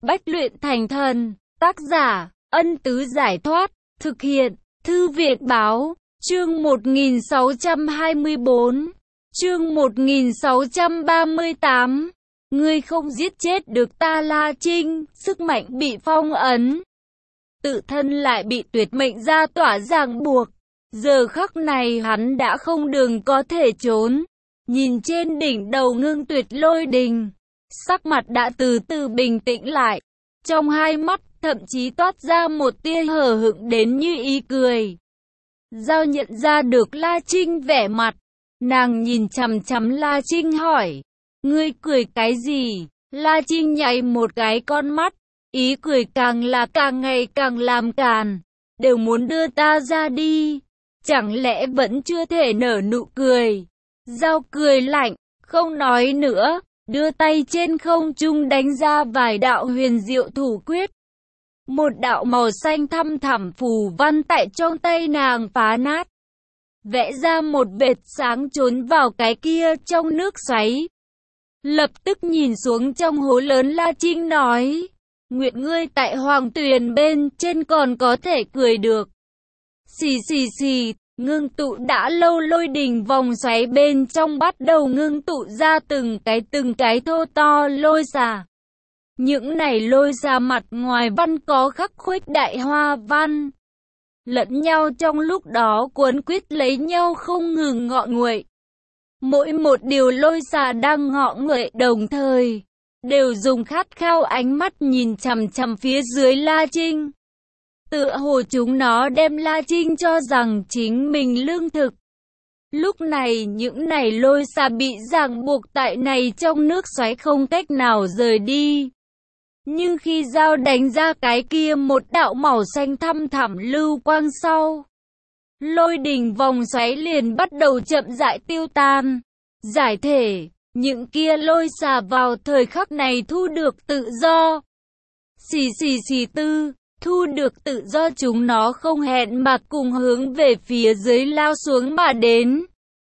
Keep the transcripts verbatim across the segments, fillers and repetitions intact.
Bách luyện thành thần. Tác giả, Ân Tứ Giải Thoát. Thực hiện, Thư Viện Báo. Chương một nghìn sáu trăm hai mươi tư. Chương một nghìn sáu trăm ba mươi tám. Ngươi không giết chết được ta La Trinh, sức mạnh bị phong ấn. Tự thân lại bị tuyệt mệnh gia tỏa ràng buộc. Giờ khắc này hắn đã không đường có thể trốn. Nhìn trên đỉnh đầu Ngưng Tuyệt lôi đình, sắc mặt đã từ từ bình tĩnh lại. Trong hai mắt thậm chí toát ra một tia hờ hững đến như ý cười. Giao nhận ra được La Trinh vẻ mặt, nàng nhìn chằm chằm La Trinh hỏi, ngươi cười cái gì? La Trinh nháy một cái con mắt, ý cười càng là càng ngày càng làm càn, đều muốn đưa ta ra đi, chẳng lẽ vẫn chưa thể nở nụ cười? Giao cười lạnh, không nói nữa, đưa tay trên không trung đánh ra vài đạo huyền diệu thủ quyết. Một đạo màu xanh thăm thẳm phù văn tại trong tay nàng phá nát, vẽ ra một vệt sáng trốn vào cái kia trong nước xoáy. Lập tức nhìn xuống trong hố lớn, La Trinh nói, nguyện ngươi tại hoàng tuyền bên trên còn có thể cười được. Xì xì xì, ngưng tụ đã lâu lôi đình vòng xoáy bên trong bắt đầu ngưng tụ ra từng cái từng cái thô to lôi xà. Những này lôi xà mặt ngoài văn có khắc khuếch đại hoa văn, lẫn nhau trong lúc đó cuốn quýt lấy nhau không ngừng ngọ nguậy. Mỗi một điều lôi xà đang ngọ nguậy đồng thời, đều dùng khát khao ánh mắt nhìn chằm chằm phía dưới La Trinh. Tựa hồ chúng nó đem La Trinh cho rằng chính mình lương thực. Lúc này những này lôi xà bị ràng buộc tại này trong nước xoáy không cách nào rời đi. Nhưng khi Giao đánh ra cái kia một đạo màu xanh thăm thẳm lưu quang sau, lôi đình vòng xoáy liền bắt đầu chậm rãi tiêu tan. Giải thể, những kia lôi xà vào thời khắc này thu được tự do. Xì xì xì tư, thu được tự do, chúng nó không hẹn mà cùng hướng về phía dưới lao xuống mà đến.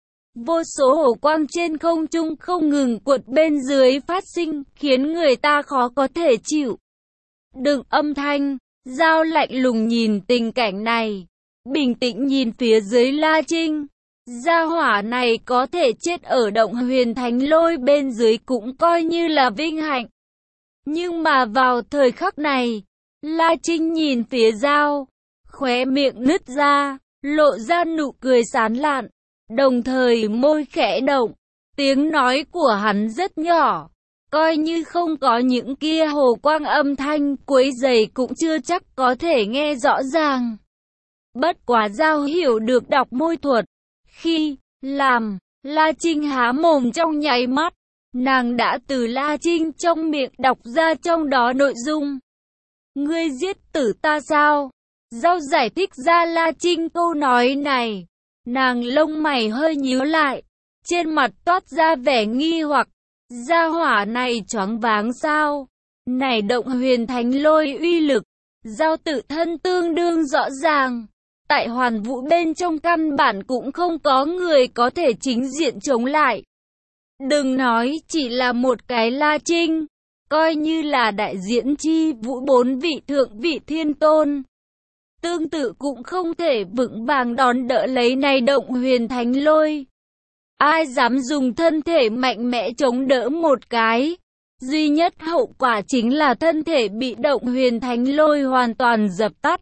Vô số hổ quang trên không trung không ngừng cuộn bên dưới phát sinh, khiến người ta khó có thể chịu đựng âm thanh. Giao lạnh lùng nhìn tình cảnh này, bình tĩnh nhìn phía dưới La Trinh. Gia hỏa này có thể chết ở động huyền thánh lôi bên dưới cũng coi như là vinh hạnh. Nhưng mà vào thời khắc này, La Trinh nhìn phía Giao, khóe miệng nứt ra, lộ ra nụ cười sán lạn, đồng thời môi khẽ động. Tiếng nói của hắn rất nhỏ, coi như không có những kia hồ quang âm thanh quấy rầy cũng chưa chắc có thể nghe rõ ràng. Bất quá Giao hiểu được đọc môi thuật. Khi làm La Trinh há mồm trong nháy mắt, nàng đã từ La Trinh trong miệng đọc ra trong đó nội dung. Ngươi giết tử ta sao? Giao giải thích ra La Trinh câu nói này, nàng lông mày hơi nhíu lại, trên mặt toát ra vẻ nghi hoặc. Gia hỏa này choáng váng sao? Này động huyền thánh lôi uy lực, Giao tự thân tương đương rõ ràng. Tại hoàn vũ bên trong căn bản cũng không có người có thể chính diện chống lại. Đừng nói chỉ là một cái La Trinh, coi như là đại diễn chi vũ bốn vị thượng vị thiên tôn, tương tự cũng không thể vững vàng đón đỡ lấy này động huyền thánh lôi. Ai dám dùng thân thể mạnh mẽ chống đỡ một cái, duy nhất hậu quả chính là thân thể bị động huyền thánh lôi hoàn toàn dập tắt.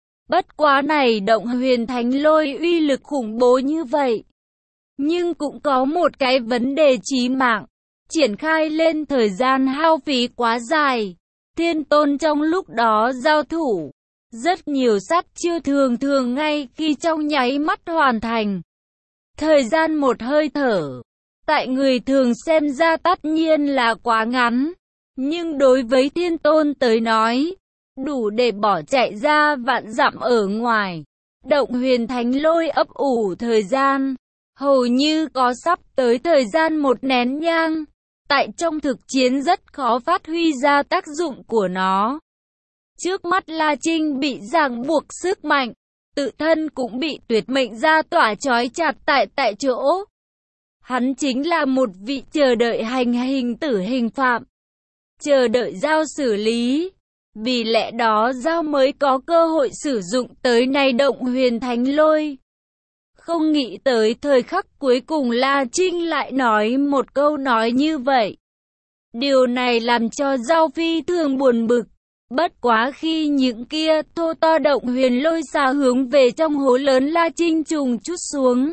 Bất quá này động huyền thánh lôi uy lực khủng bố như vậy, nhưng cũng có một cái vấn đề chí mạng, triển khai lên thời gian hao phí quá dài. Thiên tôn trong lúc đó giao thủ, rất nhiều sát chiêu thường thường ngay khi trong nháy mắt hoàn thành. Thời gian một hơi thở, tại người thường xem ra tất nhiên là quá ngắn, nhưng đối với thiên tôn tới nói, đủ để bỏ chạy ra vạn dặm ở ngoài. Động huyền thánh lôi ấp ủ thời gian, hầu như có sắp tới thời gian một nén nhang. Tại trong thực chiến rất khó phát huy ra tác dụng của nó. Trước mắt La Trinh bị ràng buộc sức mạnh, tự thân cũng bị tuyệt mệnh gia tỏa trói chặt tại tại chỗ. Hắn chính là một vị chờ đợi hành hình tử hình phạm. chờ đợi Dao xử lý. Vì lẽ đó Dao mới có cơ hội sử dụng tới này Động Huyền Thánh Lôi. Không nghĩ tới thời khắc cuối cùng La Trinh lại nói một câu nói như vậy. Điều này làm cho Dao phi thường buồn bực. Bất quá khi những kia thô to Động Huyền Lôi xà hướng về trong hố lớn La Trinh trùng chút xuống.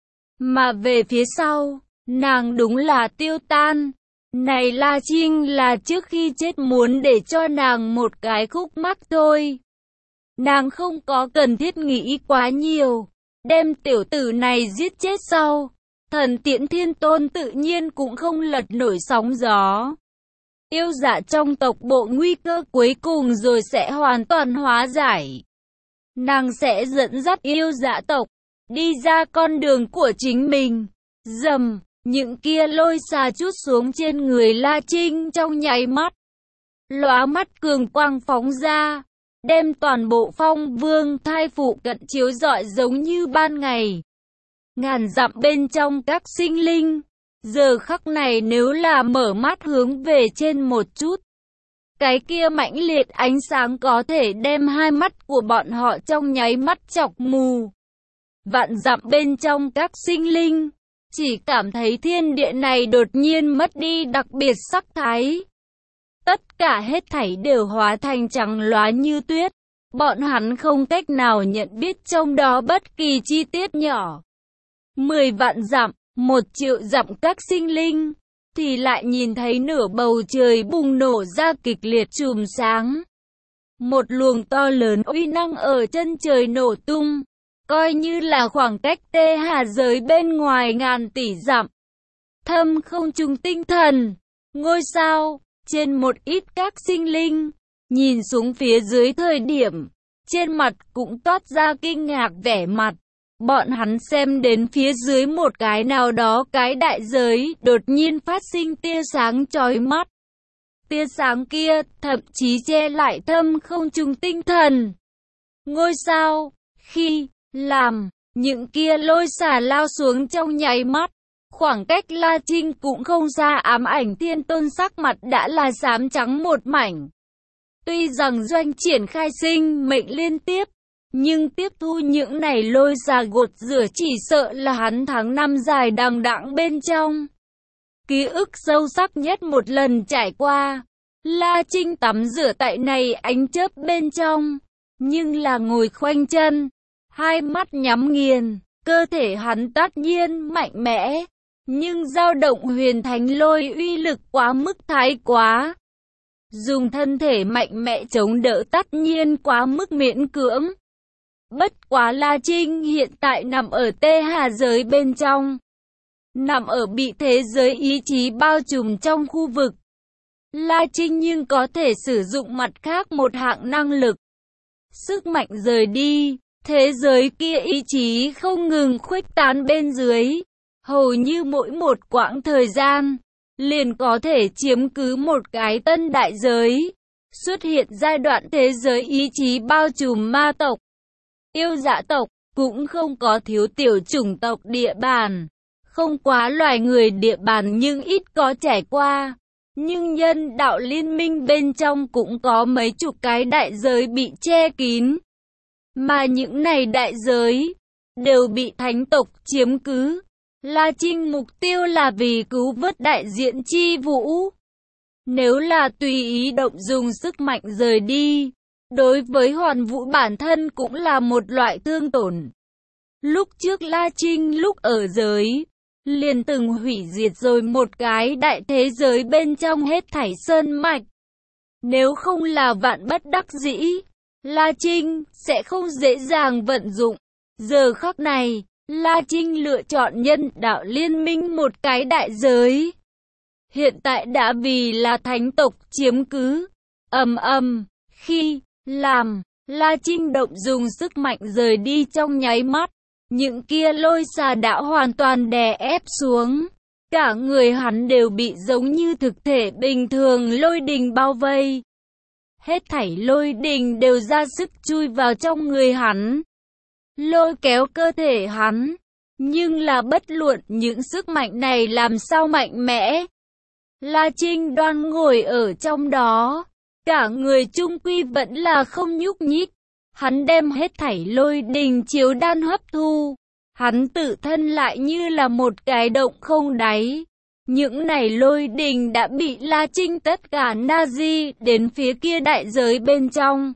Mà về phía sau, nàng đúng là tiêu tan. Này La Trinh là trước khi chết muốn để cho nàng một cái khúc mắc thôi. Nàng không có cần thiết nghĩ quá nhiều. Đem tiểu tử này giết chết sau, Thần Tiễn Thiên Tôn tự nhiên cũng không lật nổi sóng gió. Yêu dạ trong tộc bộ nguy cơ cuối cùng rồi sẽ hoàn toàn hóa giải. Nàng sẽ dẫn dắt yêu dạ tộc đi ra con đường của chính mình. Dầm, những kia lôi xà chút xuống trên người La Trinh trong nháy mắt. Lóa mắt cường quang phóng ra, đem toàn bộ Phong Vương thai phụ cận chiếu rọi giống như ban ngày. Ngàn dặm bên trong các sinh linh, giờ khắc này nếu là mở mắt hướng về trên một chút, cái kia mãnh liệt ánh sáng có thể đem hai mắt của bọn họ trong nháy mắt chọc mù. Vạn dặm bên trong các sinh linh, chỉ cảm thấy thiên địa này đột nhiên mất đi đặc biệt sắc thái. Tất cả hết thảy đều hóa thành trắng loá như tuyết. Bọn hắn không cách nào nhận biết trong đó bất kỳ chi tiết nhỏ. Mười vạn dặm, một triệu dặm các sinh linh, thì lại nhìn thấy nửa bầu trời bùng nổ ra kịch liệt chùm sáng. Một luồng to lớn uy năng ở chân trời nổ tung, coi như là khoảng cách tê hà giới bên ngoài ngàn tỷ dặm. Thâm không trung tinh thần, ngôi sao, trên một ít các sinh linh, nhìn xuống phía dưới thời điểm, trên mặt cũng toát ra kinh ngạc vẻ mặt. Bọn hắn xem đến phía dưới một cái nào đó cái đại giới, đột nhiên phát sinh tia sáng chói mắt. Tia sáng kia thậm chí che lại thâm không trung tinh thần. Ngôi sao, khi làm những kia lôi xà lao xuống trong nháy mắt, khoảng cách La Trinh cũng không xa, ám ảnh thiên tôn sắc mặt đã là xám trắng một mảnh. Tuy rằng doanh triển khai sinh mệnh liên tiếp, nhưng tiếp thu những này lôi xà gột rửa chỉ sợ là hắn tháng năm dài đằng đẵng bên trong. Ký ức sâu sắc nhất một lần trải qua, La Trinh tắm rửa tại này ánh chớp bên trong, nhưng là ngồi khoanh chân, hai mắt nhắm nghiền, cơ thể hắn tất nhiên mạnh mẽ, nhưng dao động huyền thánh lôi uy lực quá mức thái quá. Dùng thân thể mạnh mẽ chống đỡ tất nhiên quá mức miễn cưỡng. Bất quá La Trinh hiện tại nằm ở tê hà giới bên trong, nằm ở bị thế giới ý chí bao trùm trong khu vực. La Trinh nhưng có thể sử dụng mặt khác một hạng năng lực. Sức mạnh rời đi, thế giới kia ý chí không ngừng khuếch tán bên dưới. Hầu như mỗi một quãng thời gian, liền có thể chiếm cứ một cái tân đại giới. Xuất hiện giai đoạn thế giới ý chí bao trùm ma tộc, yêu dã tộc, cũng không có thiếu tiểu chủng tộc địa bàn. Không quá loài người địa bàn nhưng ít có trải qua. Nhưng nhân đạo liên minh bên trong cũng có mấy chục cái đại giới bị che kín. Mà những này đại giới đều bị thánh tộc chiếm cứ. La Trinh mục tiêu là vì cứu vớt đại diện chi vũ. Nếu là tùy ý động dùng sức mạnh rời đi, đối với hoàn vũ bản thân cũng là một loại thương tổn. Lúc trước La Trinh lúc ở giới, liền từng hủy diệt rồi một cái đại thế giới bên trong hết thảy sơn mạch. Nếu không là vạn bất đắc dĩ, La Trinh sẽ không dễ dàng vận dụng. Giờ khắc này, La Trinh lựa chọn nhân đạo liên minh một cái đại giới. Hiện tại đã vì là thánh tộc chiếm cứ. Ầm ầm, khi làm La Trinh động dùng sức mạnh rời đi trong nháy mắt, những kia lôi xà đã hoàn toàn đè ép xuống. Cả người hắn đều bị giống như thực thể bình thường lôi đình bao vây. Hết thảy lôi đình đều ra sức chui vào trong người hắn, lôi kéo cơ thể hắn. Nhưng là bất luận những sức mạnh này làm sao mạnh mẽ, La Trinh Đoan ngồi ở trong đó, cả người chung quy vẫn là không nhúc nhích. Hắn đem hết thảy lôi đình chiếu đan hấp thu. Hắn tự thân lại như là một cái động không đáy. Những này lôi đình đã bị La Trinh tất cả na di đến phía kia đại giới bên trong.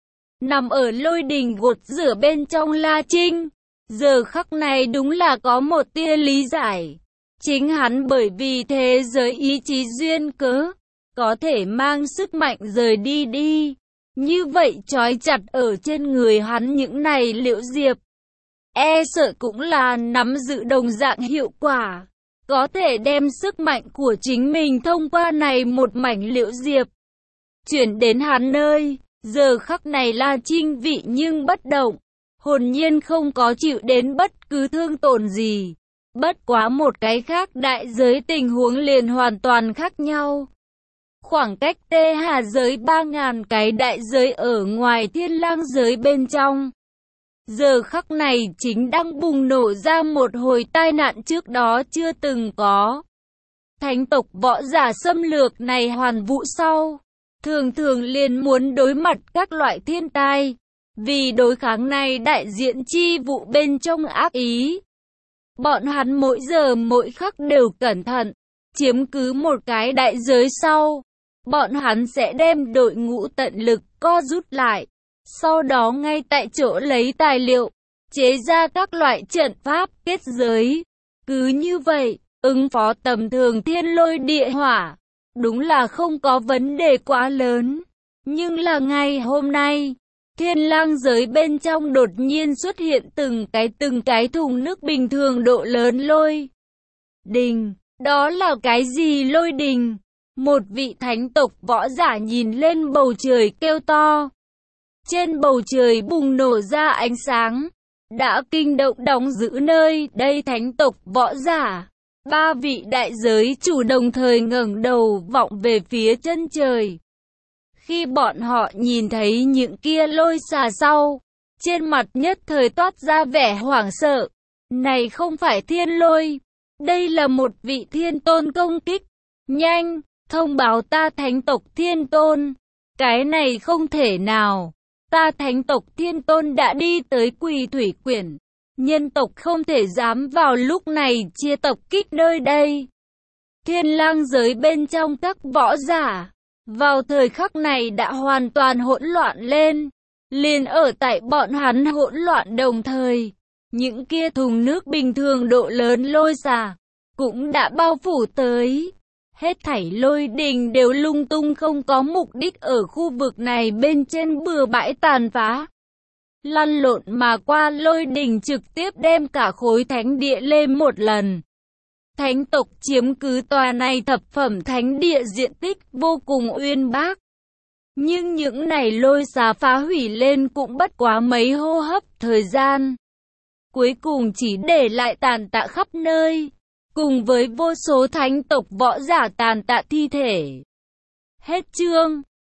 Nằm ở lôi đình gột rửa bên trong La Trinh, giờ khắc này đúng là có một tia lý giải. Chính hắn bởi vì thế giới ý chí duyên cớ, có thể mang sức mạnh rời đi đi. Như vậy trói chặt ở trên người hắn những này liễu diệp. E sợ cũng là nắm giữ đồng dạng hiệu quả. Có thể đem sức mạnh của chính mình thông qua này một mảnh liễu diệp chuyển đến hắn nơi. Giờ khắc này La Trinh vị nhưng bất động, hồn nhiên không có chịu đến bất cứ thương tổn gì. Bất quá một cái khác đại giới tình huống liền hoàn toàn khác nhau. Khoảng cách tê hà giới ba ngàn cái đại giới ở ngoài thiên lang giới bên trong. Giờ khắc này chính đang bùng nổ ra một hồi tai nạn trước đó chưa từng có. Thánh tộc võ giả xâm lược này hoàn vũ sau, thường thường liền muốn đối mặt các loại thiên tai. Vì đối kháng này đại diện chi vụ bên trong ác ý. Bọn hắn mỗi giờ mỗi khắc đều cẩn thận, chiếm cứ một cái đại giới sau. Bọn hắn sẽ đem đội ngũ tận lực co rút lại. Sau đó ngay tại chỗ lấy tài liệu, chế ra các loại trận pháp kết giới. Cứ như vậy, ứng phó tầm thường thiên lôi địa hỏa, đúng là không có vấn đề quá lớn. Nhưng là ngày hôm nay, thiên lang giới bên trong đột nhiên xuất hiện từng cái từng cái thùng nước bình thường độ lớn lôi đình. Đó là cái gì lôi đình? Một vị thánh tộc võ giả nhìn lên bầu trời kêu to. Trên bầu trời bùng nổ ra ánh sáng, đã kinh động đóng giữ nơi đây thánh tộc võ giả. Ba vị đại giới chủ đồng thời ngẩng đầu vọng về phía chân trời. Khi bọn họ nhìn thấy những kia lôi xà sau, trên mặt nhất thời toát ra vẻ hoảng sợ. Này không phải thiên lôi, đây là một vị thiên tôn công kích. Nhanh, thông báo ta thánh tộc thiên tôn. Cái này không thể nào. Ta thánh tộc thiên tôn đã đi tới Quỳ Thủy Quyển. Nhân tộc không thể dám vào lúc này chia tộc kích nơi đây. Thiên lang giới bên trong các võ giả, vào thời khắc này đã hoàn toàn hỗn loạn lên. Liền ở tại bọn hắn hỗn loạn đồng thời, những kia thùng nước bình thường độ lớn lôi xà, cũng đã bao phủ tới. Hết thảy lôi đình đều lung tung không có mục đích ở khu vực này bên trên bừa bãi tàn phá. Lăn lộn mà qua lôi đình trực tiếp đem cả khối thánh địa lên một lần. Thánh tộc chiếm cứ tòa này thập phẩm thánh địa diện tích vô cùng uyên bác. Nhưng những này lôi xà phá hủy lên cũng bất quá mấy hô hấp thời gian. Cuối cùng chỉ để lại tàn tạ khắp nơi, cùng với vô số thánh tộc võ giả tàn tạ thi thể. Hết chương.